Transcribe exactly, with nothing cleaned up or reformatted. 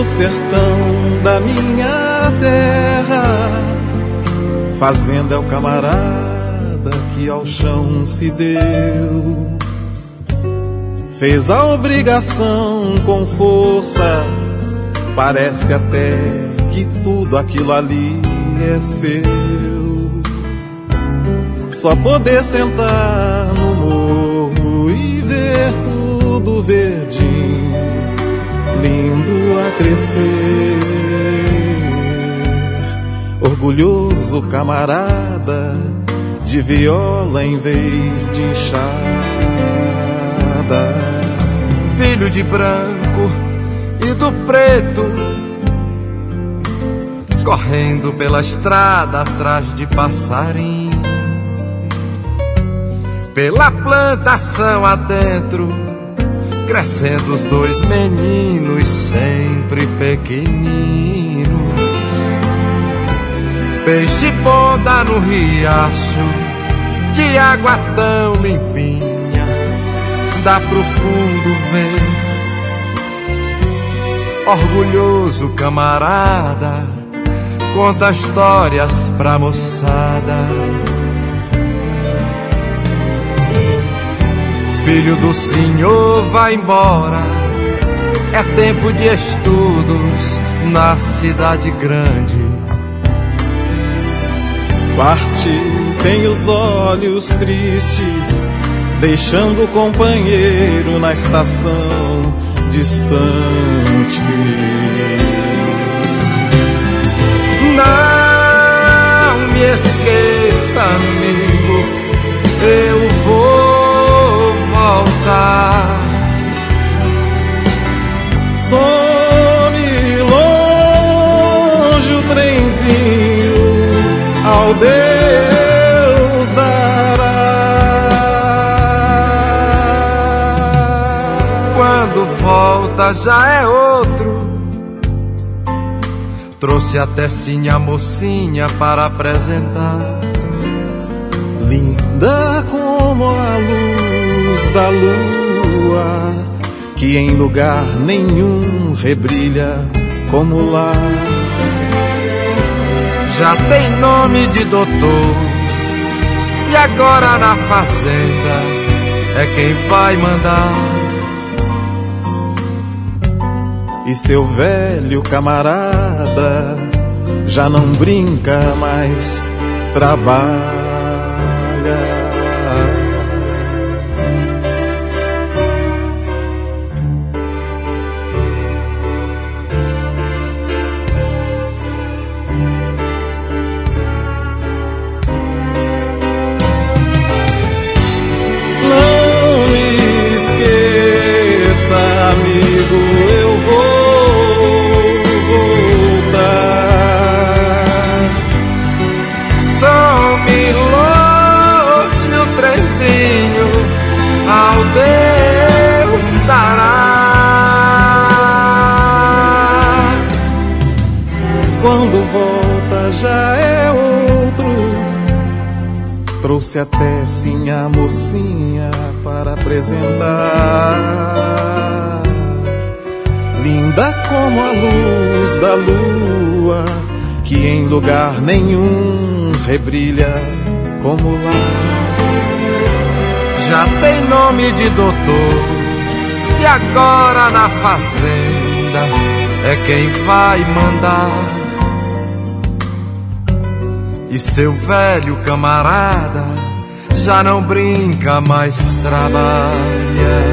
no sertão da minha terra, fazenda é o camarada que ao chão se deu. Fez a obrigação com força, parece até que tudo aquilo ali é seu. Só poder sentar no morro e ver tudo verdinho, lindo a crescer. Orgulhoso camarada, de viola em vez de enxada. Filho de branco e do preto, correndo pela estrada atrás de passarinho, pela plantação adentro, crescendo os dois meninos sempre pequeninos. Peixe ponda no riacho, de água tão limpinha, dá pro fundo ver. Orgulhoso camarada, conta histórias pra moçada. Filho do senhor, vai embora, é tempo de estudos na cidade grande. Parte, tem os olhos tristes, deixando o companheiro na estação distante. Não me esqueça, amigo, eu vou voltar. Some longe o trenzinho, ao Deus dará. Quando volta já é outro. Trouxe até sim a mocinha para apresentar. Linda como a luz da lua, que em lugar nenhum rebrilha como lá. Já tem nome de doutor, e agora na fazenda é quem vai mandar. E seu velho camarada já não brinca, mais trabalha. Não me esqueça, amigo, eu vou ao Deus dará. Quando volta já é outro. Trouxe até sim a mocinha para apresentar. Linda como a luz da lua, que em lugar nenhum rebrilha como lá. Já tem nome de doutor, e agora na fazenda é quem vai mandar. E seu velho camarada já não brinca, mais trabalha.